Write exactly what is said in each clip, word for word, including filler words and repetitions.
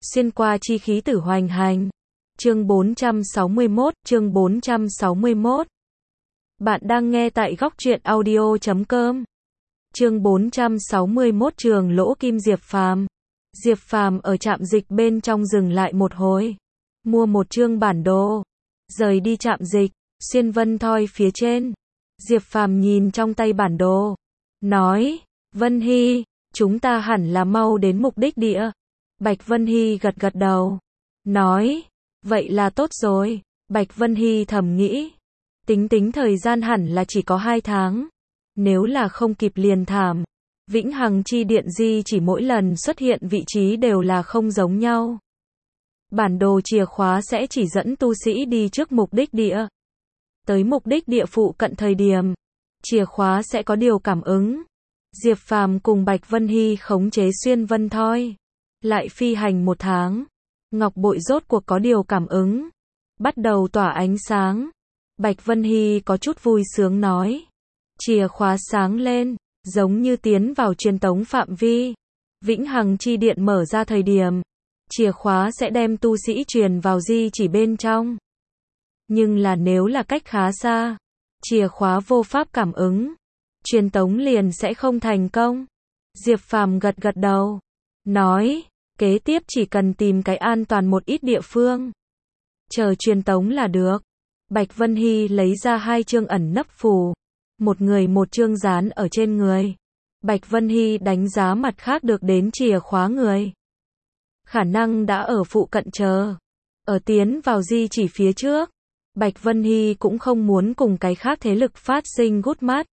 Xuyên qua chi khí tử hoành hành. Chương bốn trăm sáu mươi mốt, chương bốn trăm sáu mươi mốt. Bạn đang nghe tại góc truyện audio chấm com. Chương bốn trăm sáu mươi mốt Trường Lỗ Kim Diệp Phàm. Diệp Phàm ở trạm dịch bên trong dừng lại một hồi, mua một chương bản đồ, rời đi trạm dịch, xuyên Vân Thoi phía trên. Diệp Phàm nhìn trong tay bản đồ, nói, Vân Hy, chúng ta hẳn là mau đến mục đích địa. Bạch Vân Hy gật gật đầu, nói, vậy là tốt rồi. Bạch Vân Hy thầm nghĩ, tính tính thời gian hẳn là chỉ có hai tháng, nếu là không kịp liền thảm. Vĩnh Hằng Chi Điện di chỉ mỗi lần xuất hiện vị trí đều là không giống nhau. Bản đồ chìa khóa sẽ chỉ dẫn tu sĩ đi trước mục đích địa. Tới mục đích địa phụ cận thời điểm, chìa khóa sẽ có điều cảm ứng. Diệp Phàm cùng Bạch Vân Hy khống chế xuyên Vân Thoi, lại phi hành một tháng. Ngọc bội rốt cuộc có điều cảm ứng, bắt đầu tỏa ánh sáng. Bạch Vân Hy có chút vui sướng nói, chìa khóa sáng lên, giống như tiến vào truyền tống phạm vi. Vĩnh Hằng Chi Điện mở ra thời điểm, chìa khóa sẽ đem tu sĩ truyền vào di chỉ bên trong. Nhưng là nếu là cách khá xa, chìa khóa vô pháp cảm ứng, truyền tống liền sẽ không thành công. Diệp Phàm gật gật đầu, nói, kế tiếp chỉ cần tìm cái an toàn một ít địa phương, chờ truyền tống là được. Bạch Vân Hy lấy ra hai chương ẩn nấp phù, một người một chương dán ở trên người. Bạch Vân Hy đánh giá mặt khác được đến chìa khóa người, khả năng đã ở phụ cận chờ. Ở tiến vào di chỉ phía trước, Bạch Vân Hy cũng không muốn cùng cái khác thế lực phát sinh gút mắt.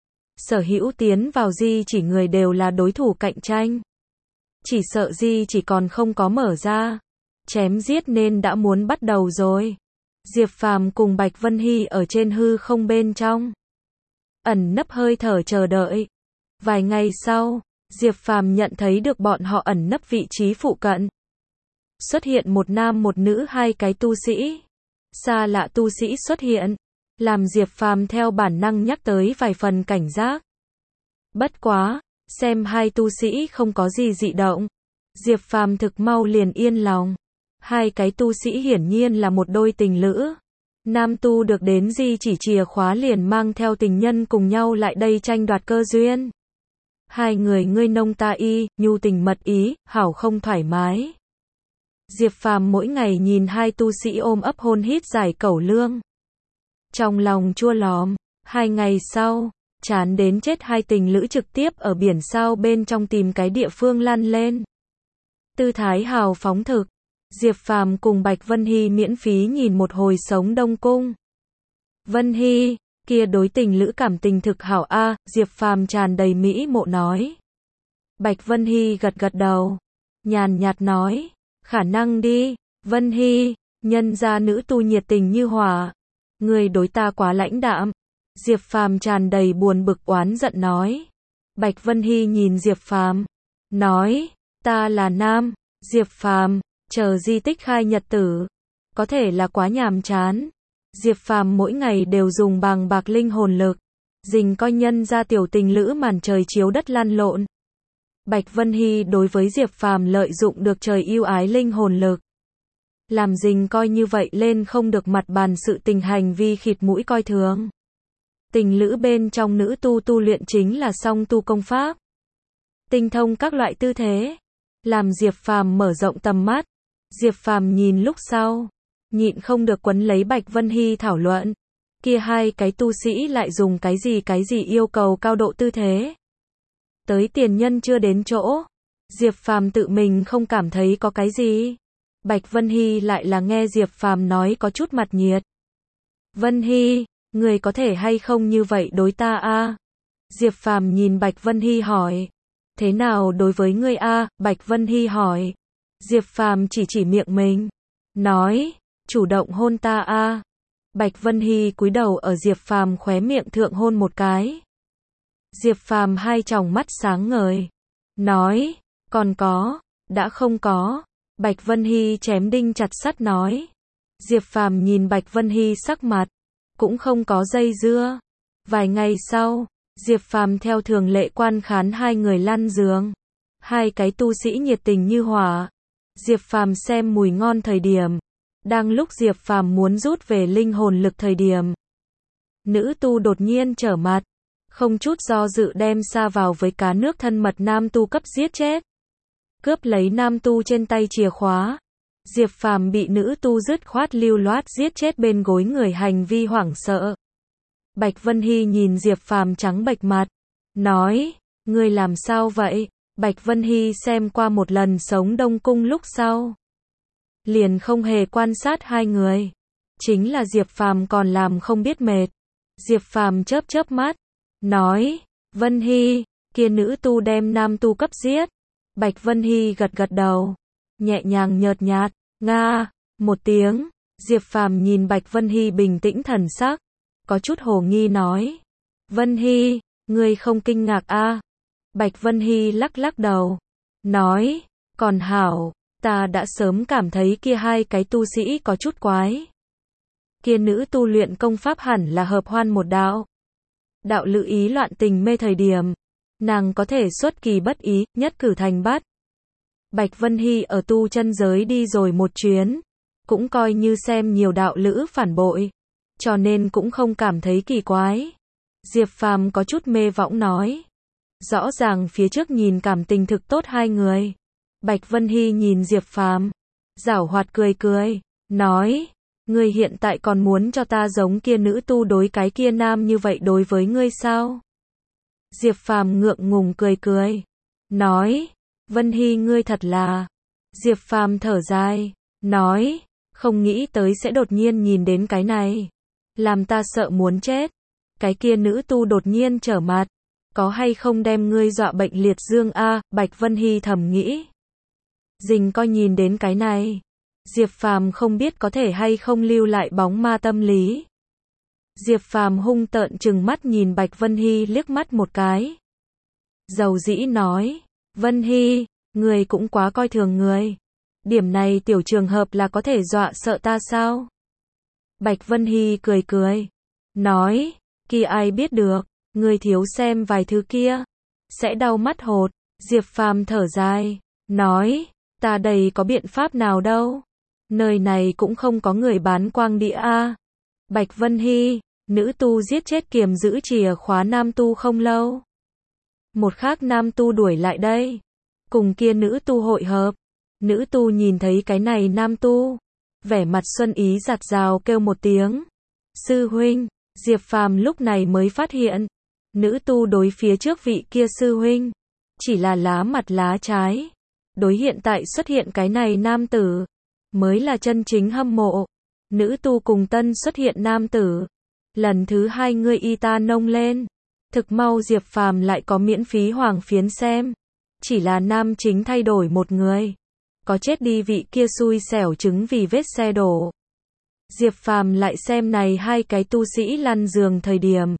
Sở hữu tiến vào di chỉ người đều là đối thủ cạnh tranh. Chỉ sợ di chỉ còn không có mở ra, chém giết nên đã muốn bắt đầu rồi. Diệp Phàm cùng Bạch Vân Hy ở trên hư không bên trong, ẩn nấp hơi thở chờ đợi. Vài ngày sau, Diệp Phàm nhận thấy được bọn họ ẩn nấp vị trí phụ cận. Xuất hiện một nam một nữ hai cái tu sĩ. Xa lạ tu sĩ xuất hiện, làm Diệp Phàm theo bản năng nhắc tới vài phần cảnh giác. Bất quá, xem hai tu sĩ không có gì dị động, Diệp Phàm thực mau liền yên lòng. Hai cái tu sĩ hiển nhiên là một đôi tình lữ. Nam tu được đến di chỉ chìa khóa liền mang theo tình nhân cùng nhau lại đây tranh đoạt cơ duyên. Hai người ngươi nông ta y, nhu tình mật ý, hảo không thoải mái. Diệp Phàm mỗi ngày nhìn hai tu sĩ ôm ấp hôn hít giải cẩu lương, trong lòng chua lòm. Hai ngày sau, chán đến chết hai tình lữ trực tiếp ở biển sao bên trong tìm cái địa phương lăn lên. Tư thái hào phóng thực. Diệp Phàm cùng Bạch Vân Hy miễn phí nhìn một hồi sống Đông Cung. Vân Hy, kia đối tình lữ cảm tình thực hảo a, Diệp Phàm tràn đầy mỹ mộ nói. Bạch Vân Hy gật gật đầu, nhàn nhạt nói, khả năng đi. Vân Hy, nhân gia nữ tu nhiệt tình như hỏa, người đối ta quá lãnh đạm. Diệp Phàm tràn đầy buồn bực oán giận nói. Bạch Vân Hy nhìn Diệp Phàm, nói, ta là nam. Diệp Phàm, chờ di tích khai nhật tử, có thể là quá nhàm chán. Diệp Phàm mỗi ngày đều dùng bàng bạc linh hồn lực, dình coi nhân gia tiểu tình lữ màn trời chiếu đất lăn lộn. Bạch Vân Hy đối với Diệp Phàm lợi dụng được trời yêu ái linh hồn lực, làm dình coi như vậy lên không được mặt bàn sự tình hành vi khịt mũi coi thường. Tình lữ bên trong nữ tu tu luyện chính là song tu công pháp, tinh thông các loại tư thế, làm Diệp Phàm mở rộng tầm mắt. Diệp Phàm nhìn lúc sau, nhịn không được quấn lấy Bạch Vân Hy thảo luận, kia hai cái tu sĩ lại dùng cái gì cái gì yêu cầu cao độ tư thế. Tới tiền nhân chưa đến chỗ, Diệp Phàm tự mình không cảm thấy có cái gì. Bạch Vân Hy lại là nghe Diệp Phàm nói có chút mặt nhiệt. Vân Hy, người có thể hay không như vậy đối ta a? Diệp Phàm nhìn Bạch Vân Hy hỏi. Thế nào đối với ngươi a? Bạch Vân Hy hỏi. Diệp Phàm chỉ chỉ miệng mình, nói, chủ động hôn ta a. Bạch Vân Hy cúi đầu ở Diệp Phàm khóe miệng thượng hôn một cái. Diệp Phàm hai tròng mắt sáng ngời, nói, còn có, đã không có. Bạch Vân Hy chém đinh chặt sắt nói. Diệp Phàm nhìn Bạch Vân Hy sắc mặt, cũng không có dây dưa. Vài ngày sau, Diệp Phàm theo thường lệ quan khán hai người lăn giường. Hai cái tu sĩ nhiệt tình như hỏa. Diệp Phàm xem mùi ngon thời điểm. Đang lúc Diệp Phàm muốn rút về linh hồn lực thời điểm. Nữ tu đột nhiên trở mặt. Không chút do dự đem sa vào với cá nước thân mật nam tu cấp giết chết. Cướp lấy nam tu trên tay chìa khóa. Diệp Phàm bị nữ tu dứt khoát lưu loát giết chết bên gối người, hành vi hoảng sợ. Bạch Vân Hy nhìn Diệp Phàm trắng bệch mặt. Nói, ngươi làm sao vậy? Bạch Vân Hy xem qua một lần Sống Đông Cung lúc sau. Liền không hề quan sát hai người. Chính là Diệp Phàm còn làm không biết mệt. Diệp Phàm chớp chớp mắt. Nói, Vân Hy, kia nữ tu đem nam tu cấp giết. Bạch Vân Hy gật gật đầu. Nhẹ nhàng nhợt nhạt, nga, một tiếng. Diệp Phàm nhìn Bạch Vân Hy bình tĩnh thần sắc. Có chút hồ nghi nói. Vân Hy, ngươi không kinh ngạc a? À? Bạch Vân Hy lắc lắc đầu. Nói, còn hảo, ta đã sớm cảm thấy kia hai cái tu sĩ có chút quái. Kia nữ tu luyện công pháp hẳn là hợp hoan một đạo. Đạo lữ ý loạn tình mê thời điểm. Nàng có thể xuất kỳ bất ý, nhất cử thành bắt. Bạch Vân Hy ở tu chân giới đi rồi một chuyến. Cũng coi như xem nhiều đạo lữ phản bội. Cho nên cũng không cảm thấy kỳ quái. Diệp Phàm có chút mê võng nói. Rõ ràng phía trước nhìn cảm tình thực tốt hai người. Bạch Vân Hy nhìn Diệp Phàm, giảo hoạt cười cười, nói, ngươi hiện tại còn muốn cho ta giống kia nữ tu đối cái kia nam như vậy đối với ngươi sao? Diệp Phàm ngượng ngùng cười cười, nói, Vân Hy ngươi thật là. Diệp Phàm thở dài, nói, không nghĩ tới sẽ đột nhiên nhìn đến cái này, làm ta sợ muốn chết. Cái kia nữ tu đột nhiên trở mặt. Có hay không đem ngươi dọa bệnh liệt dương a? Bạch Vân Hy thầm nghĩ. Dình coi nhìn đến cái này. Diệp Phàm không biết có thể hay không lưu lại bóng ma tâm lý. Diệp Phàm hung tợn trừng mắt nhìn Bạch Vân Hy liếc mắt một cái. Dầu dĩ nói. Vân Hy, ngươi cũng quá coi thường người. Điểm này tiểu trường hợp là có thể dọa sợ ta sao? Bạch Vân Hy cười cười. Nói, kia ai biết được. Ngươi thiếu xem vài thứ kia, sẽ đau mắt hột. Diệp Phàm thở dài, nói, ta đây có biện pháp nào đâu. Nơi này cũng không có người bán quang địa a. Bạch Vân Hy, nữ tu giết chết kiềm giữ chìa khóa nam tu không lâu. Một khác nam tu đuổi lại đây, cùng kia nữ tu hội hợp. Nữ tu nhìn thấy cái này nam tu, vẻ mặt xuân ý giặt rào kêu một tiếng. Sư huynh, Diệp Phàm lúc này mới phát hiện. Nữ tu đối phía trước vị kia sư huynh, chỉ là lá mặt lá trái. Đối hiện tại xuất hiện cái này nam tử, mới là chân chính hâm mộ. Nữ tu cùng tân xuất hiện nam tử. Lần thứ hai ngươi y ta nông lên. Thực mau Diệp Phàm lại có miễn phí hoàng phiến xem. Chỉ là nam chính thay đổi một người. Có chết đi vị kia xui xẻo chứng vì vết xe đổ. Diệp Phàm lại xem này hai cái tu sĩ lăn giường thời điểm.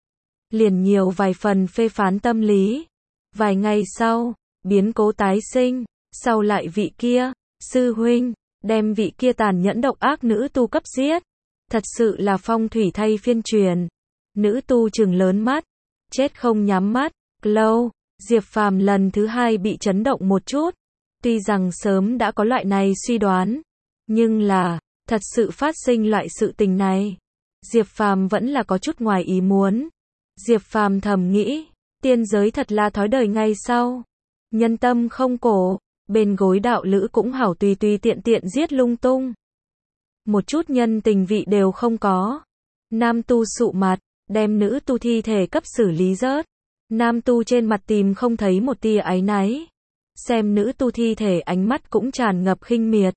Liền nhiều vài phần phê phán tâm lý. Vài ngày sau, biến cố tái sinh, sau lại vị kia, sư huynh, đem vị kia tàn nhẫn độc ác nữ tu cấp giết. Thật sự là phong thủy thay phiên truyền. Nữ tu trừng lớn mắt, chết không nhắm mắt, lâu, Diệp Phàm lần thứ hai bị chấn động một chút. Tuy rằng sớm đã có loại này suy đoán, nhưng là, thật sự phát sinh loại sự tình này. Diệp Phàm vẫn là có chút ngoài ý muốn. Diệp Phàm thầm nghĩ, tiên giới thật là thói đời ngay sau. Nhân tâm không cổ, bên gối đạo lữ cũng hảo tùy tùy tiện tiện giết lung tung. Một chút nhân tình vị đều không có. Nam tu sụ mặt, đem nữ tu thi thể cấp xử lý rớt. Nam tu trên mặt tìm không thấy một tia áy náy. Xem nữ tu thi thể ánh mắt cũng tràn ngập khinh miệt.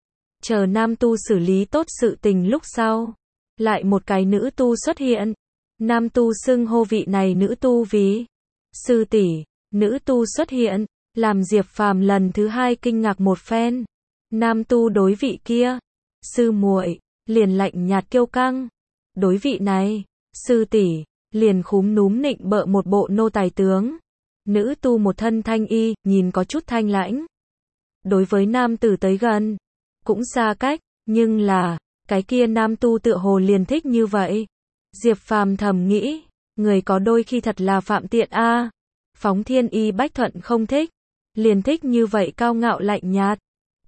Chờ nam tu xử lý tốt sự tình lúc sau. Lại một cái nữ tu xuất hiện. Nam tu xưng hô vị này nữ tu vì sư tỷ. Nữ tu xuất hiện, làm Diệp Phàm lần thứ hai kinh ngạc một phen. Nam tu đối vị kia, sư muội, liền lạnh nhạt kiêu căng. Đối vị này, sư tỷ, liền khúm núm nịnh bợ một bộ nô tài tướng. Nữ tu một thân thanh y, nhìn có chút thanh lãnh. Đối với nam tử tới gần, cũng xa cách, nhưng là, cái kia nam tu tựa hồ liền thích như vậy. Diệp Phàm thầm nghĩ, người có đôi khi thật là phạm tiện a. À. Phóng Thiên Y Bách Thuận không thích, liền thích như vậy cao ngạo lạnh nhạt.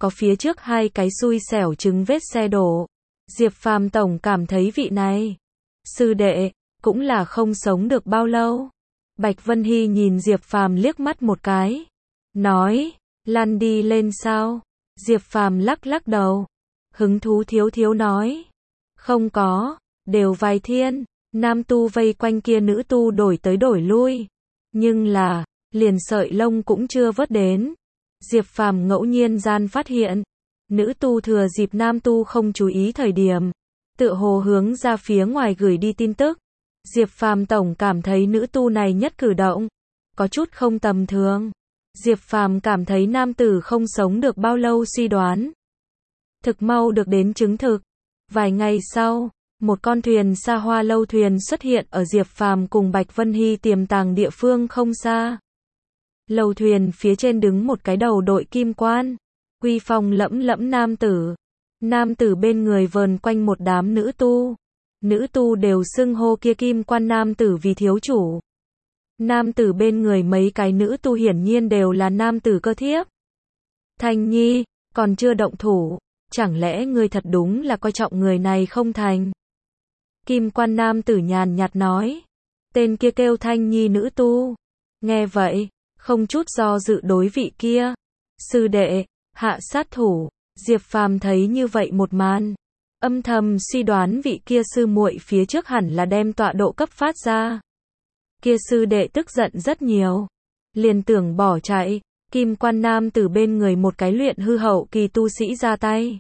có phía trước hai cái xui xẻo trứng vết xe đổ. Diệp Phàm tổng cảm thấy vị này, sư đệ, cũng là không sống được bao lâu. Bạch Vân Hy nhìn Diệp Phàm liếc mắt một cái, nói, lăn đi lên sao? Diệp Phàm lắc lắc đầu, hứng thú thiếu thiếu nói, không có, đều vài thiên, nam tu vây quanh kia nữ tu đổi tới đổi lui, nhưng là, liền sợi lông cũng chưa vớt đến. Diệp Phàm ngẫu nhiên gian phát hiện, nữ tu thừa dịp nam tu không chú ý thời điểm, tựa hồ hướng ra phía ngoài gửi đi tin tức. Diệp Phàm tổng cảm thấy nữ tu này nhất cử động, có chút không tầm thường. Diệp Phàm cảm thấy nam tử không sống được bao lâu suy đoán, thực mau được đến chứng thực. Vài ngày sau, một con thuyền xa hoa lâu thuyền xuất hiện ở Diệp Phàm cùng Bạch Vân Hy tiềm tàng địa phương không xa. Lâu thuyền phía trên đứng một cái đầu đội kim quan, uy phong lẫm lẫm nam tử. Nam tử bên người vờn quanh một đám nữ tu. Nữ tu đều xưng hô kia kim quan nam tử vì thiếu chủ. Nam tử bên người mấy cái nữ tu hiển nhiên đều là nam tử cơ thiếp. Thanh Nhi, còn chưa động thủ, chẳng lẽ ngươi thật đúng là coi trọng người này không thành? Kim quan nam tử nhàn nhạt nói. Tên kia kêu Thanh Nhi nữ tu. Nghe vậy, không chút do dự đối vị kia. Sư đệ, hạ sát thủ. Diệp Phàm thấy như vậy một màn, âm thầm suy đoán vị kia sư muội phía trước hẳn là đem tọa độ cấp phát ra. Kia sư đệ tức giận rất nhiều, liền tưởng bỏ chạy. Kim quan nam từ bên người một cái luyện hư hậu kỳ tu sĩ ra tay,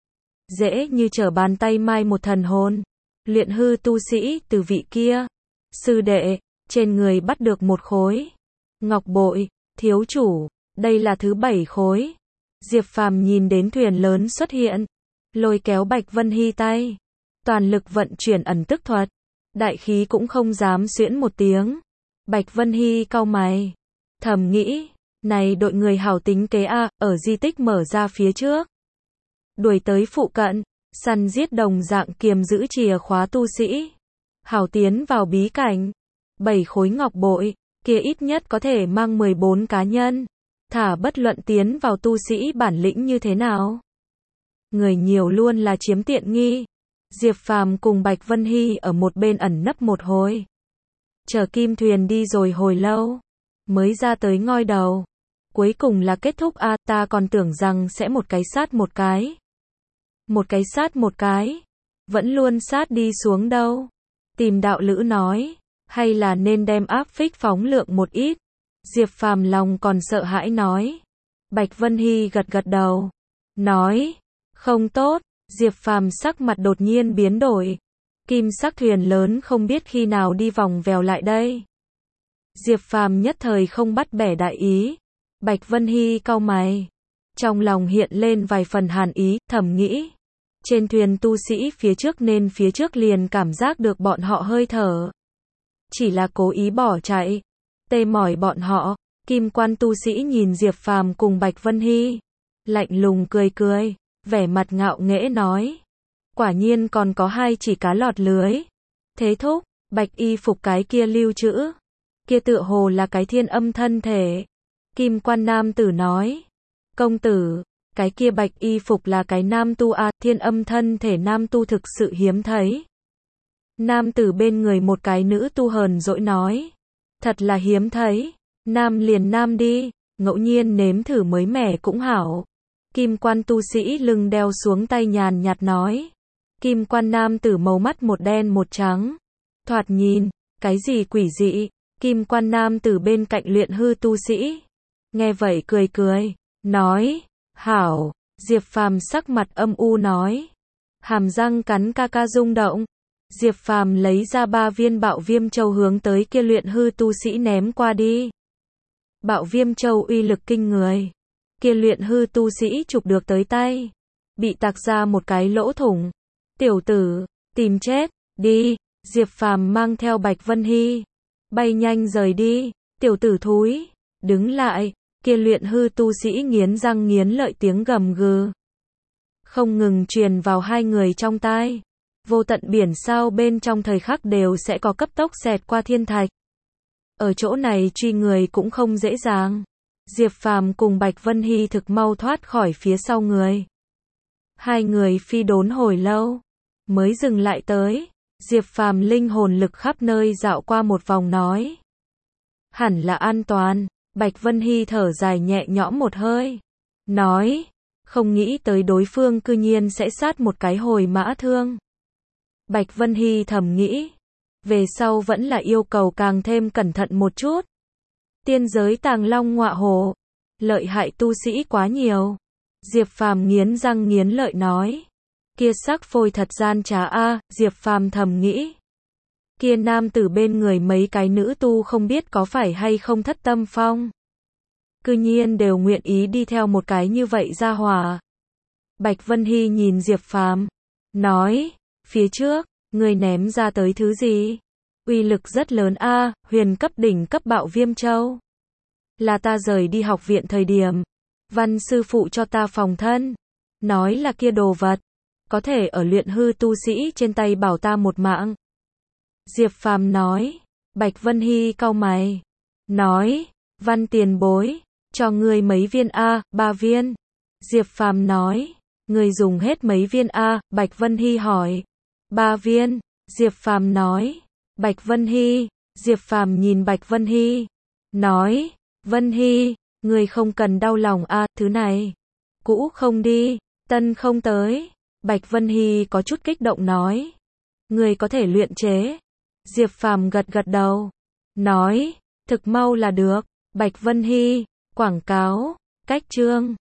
dễ như trở bàn tay mai một thần hồn. Luyện hư tu sĩ từ vị kia sư đệ trên người bắt được một khối ngọc bội. Thiếu chủ, đây là thứ bảy khối. Diệp Phàm nhìn đến thuyền lớn xuất hiện, lôi kéo Bạch Vân Hy tay, toàn lực vận chuyển ẩn tức thuật, đại khí cũng không dám xuyễn một tiếng. Bạch Vân Hy cau mày, thầm nghĩ, này đội người hảo tính kế a, ở di tích mở ra phía trước, đuổi tới phụ cận, săn giết đồng dạng kiềm giữ chìa khóa tu sĩ, hảo tiến vào bí cảnh. Bảy khối ngọc bội, kia ít nhất có thể mang mười bốn cá nhân. Thả bất luận tiến vào tu sĩ bản lĩnh như thế nào, người nhiều luôn là chiếm tiện nghi. Diệp Phàm cùng Bạch Vân Hy ở một bên ẩn nấp một hồi, chờ kim thuyền đi rồi hồi lâu, mới ra tới ngoi đầu. Cuối cùng là kết thúc a, à, ta còn tưởng rằng sẽ một cái sát một cái. Một cái sát một cái, vẫn luôn sát đi xuống đâu. Tìm đạo lữ nói, hay là nên đem áp phích phóng lượng một ít. Diệp Phàm lòng còn sợ hãi nói. Bạch Vân Hy gật gật đầu, nói, không tốt. Diệp Phàm sắc mặt đột nhiên biến đổi. Kim sắc thuyền lớn không biết khi nào đi vòng vèo lại đây. Diệp Phàm nhất thời không bắt bẻ đại ý. Bạch Vân Hy cau mày, trong lòng hiện lên vài phần hàn ý, thầm nghĩ, trên thuyền tu sĩ phía trước nên phía trước liền cảm giác được bọn họ hơi thở, chỉ là cố ý bỏ chạy, tê mỏi bọn họ. Kim quan tu sĩ nhìn Diệp Phàm cùng Bạch Vân Hy, lạnh lùng cười cười, vẻ mặt ngạo nghễ nói, quả nhiên còn có hai chỉ cá lọt lưới. Thế thúc, bạch y phục cái kia lưu trữ, kia tựa hồ là cái thiên âm thân thể. Kim quan nam tử nói, công tử, cái kia bạch y phục là cái nam tu a, à, thiên âm thân thể nam tu thực sự hiếm thấy. Nam tử bên người một cái nữ tu hờn dỗi nói, thật là hiếm thấy, nam liền nam đi, ngẫu nhiên nếm thử mới mẻ cũng hảo. Kim quan tu sĩ lưng đeo xuống tay nhàn nhạt nói. Kim quan nam tử màu mắt một đen một trắng, thoạt nhìn, cái gì quỷ dị. Kim quan nam tử bên cạnh luyện hư tu sĩ, nghe vậy cười cười, nói, hảo. Diệp Phàm sắc mặt âm u nói, hàm răng cắn ca ca rung động. Diệp Phàm lấy ra ba viên bạo viêm châu hướng tới kia luyện hư tu sĩ ném qua đi. Bạo viêm châu uy lực kinh người, kia luyện hư tu sĩ chụp được tới tay, bị tạc ra một cái lỗ thủng. Tiểu tử, tìm chết, đi. Diệp Phàm mang theo Bạch Vân Hy, bay nhanh rời đi. Tiểu tử thúi, đứng lại. Kia luyện hư tu sĩ nghiến răng nghiến lợi tiếng gầm gừ, không ngừng truyền vào hai người trong tai. Vô tận biển sao bên trong thời khắc đều sẽ có cấp tốc xẹt qua thiên thạch. Ở chỗ này truy người cũng không dễ dàng. Diệp Phàm cùng Bạch Vân Hy thực mau thoát khỏi phía sau người. Hai người phi đốn hồi lâu, mới dừng lại tới. Diệp Phàm linh hồn lực khắp nơi dạo qua một vòng nói. Hẳn là an toàn. Bạch Vân Hy thở dài nhẹ nhõm một hơi. Nói, không nghĩ tới đối phương cư nhiên sẽ sát một cái hồi mã thương. Bạch Vân Hy thầm nghĩ. Về sau vẫn là yêu cầu càng thêm cẩn thận một chút. Tiên giới Tàng Long ngọa hổ, lợi hại tu sĩ quá nhiều. Diệp Phàm nghiến răng nghiến lợi nói. Kia sắc phôi thật gian trá a, Diệp Phàm thầm nghĩ. Kia nam tử bên người mấy cái nữ tu không biết có phải hay không thất tâm phong. Cư nhiên đều nguyện ý đi theo một cái như vậy ra hỏa. Bạch Vân Hy nhìn Diệp Phàm, nói, phía trước, người ném ra tới thứ gì? Uy lực rất lớn a, huyền cấp đỉnh cấp bạo viêm châu. Là ta rời đi học viện thời điểm, Văn sư phụ cho ta phòng thân, nói là kia đồ vật, có thể ở luyện hư tu sĩ trên tay bảo ta một mạng. Diệp Phàm nói. Bạch Vân Hy cau mày, nói, Văn tiền bối, cho ngươi mấy viên a, ba viên. Diệp Phàm nói, ngươi dùng hết mấy viên a? Bạch Vân Hy hỏi. Ba viên. Diệp Phàm nói. Bạch Vân Hy. Diệp Phàm nhìn Bạch Vân Hy, nói, Vân Hy, ngươi không cần đau lòng a, thứ này cũ không đi, tân không tới. Bạch Vân Hy có chút kích động nói, ngươi có thể luyện chế. Diệp Phàm gật gật đầu, nói, thực mau là được. Bạch Vân Hy, quảng cáo, cách chương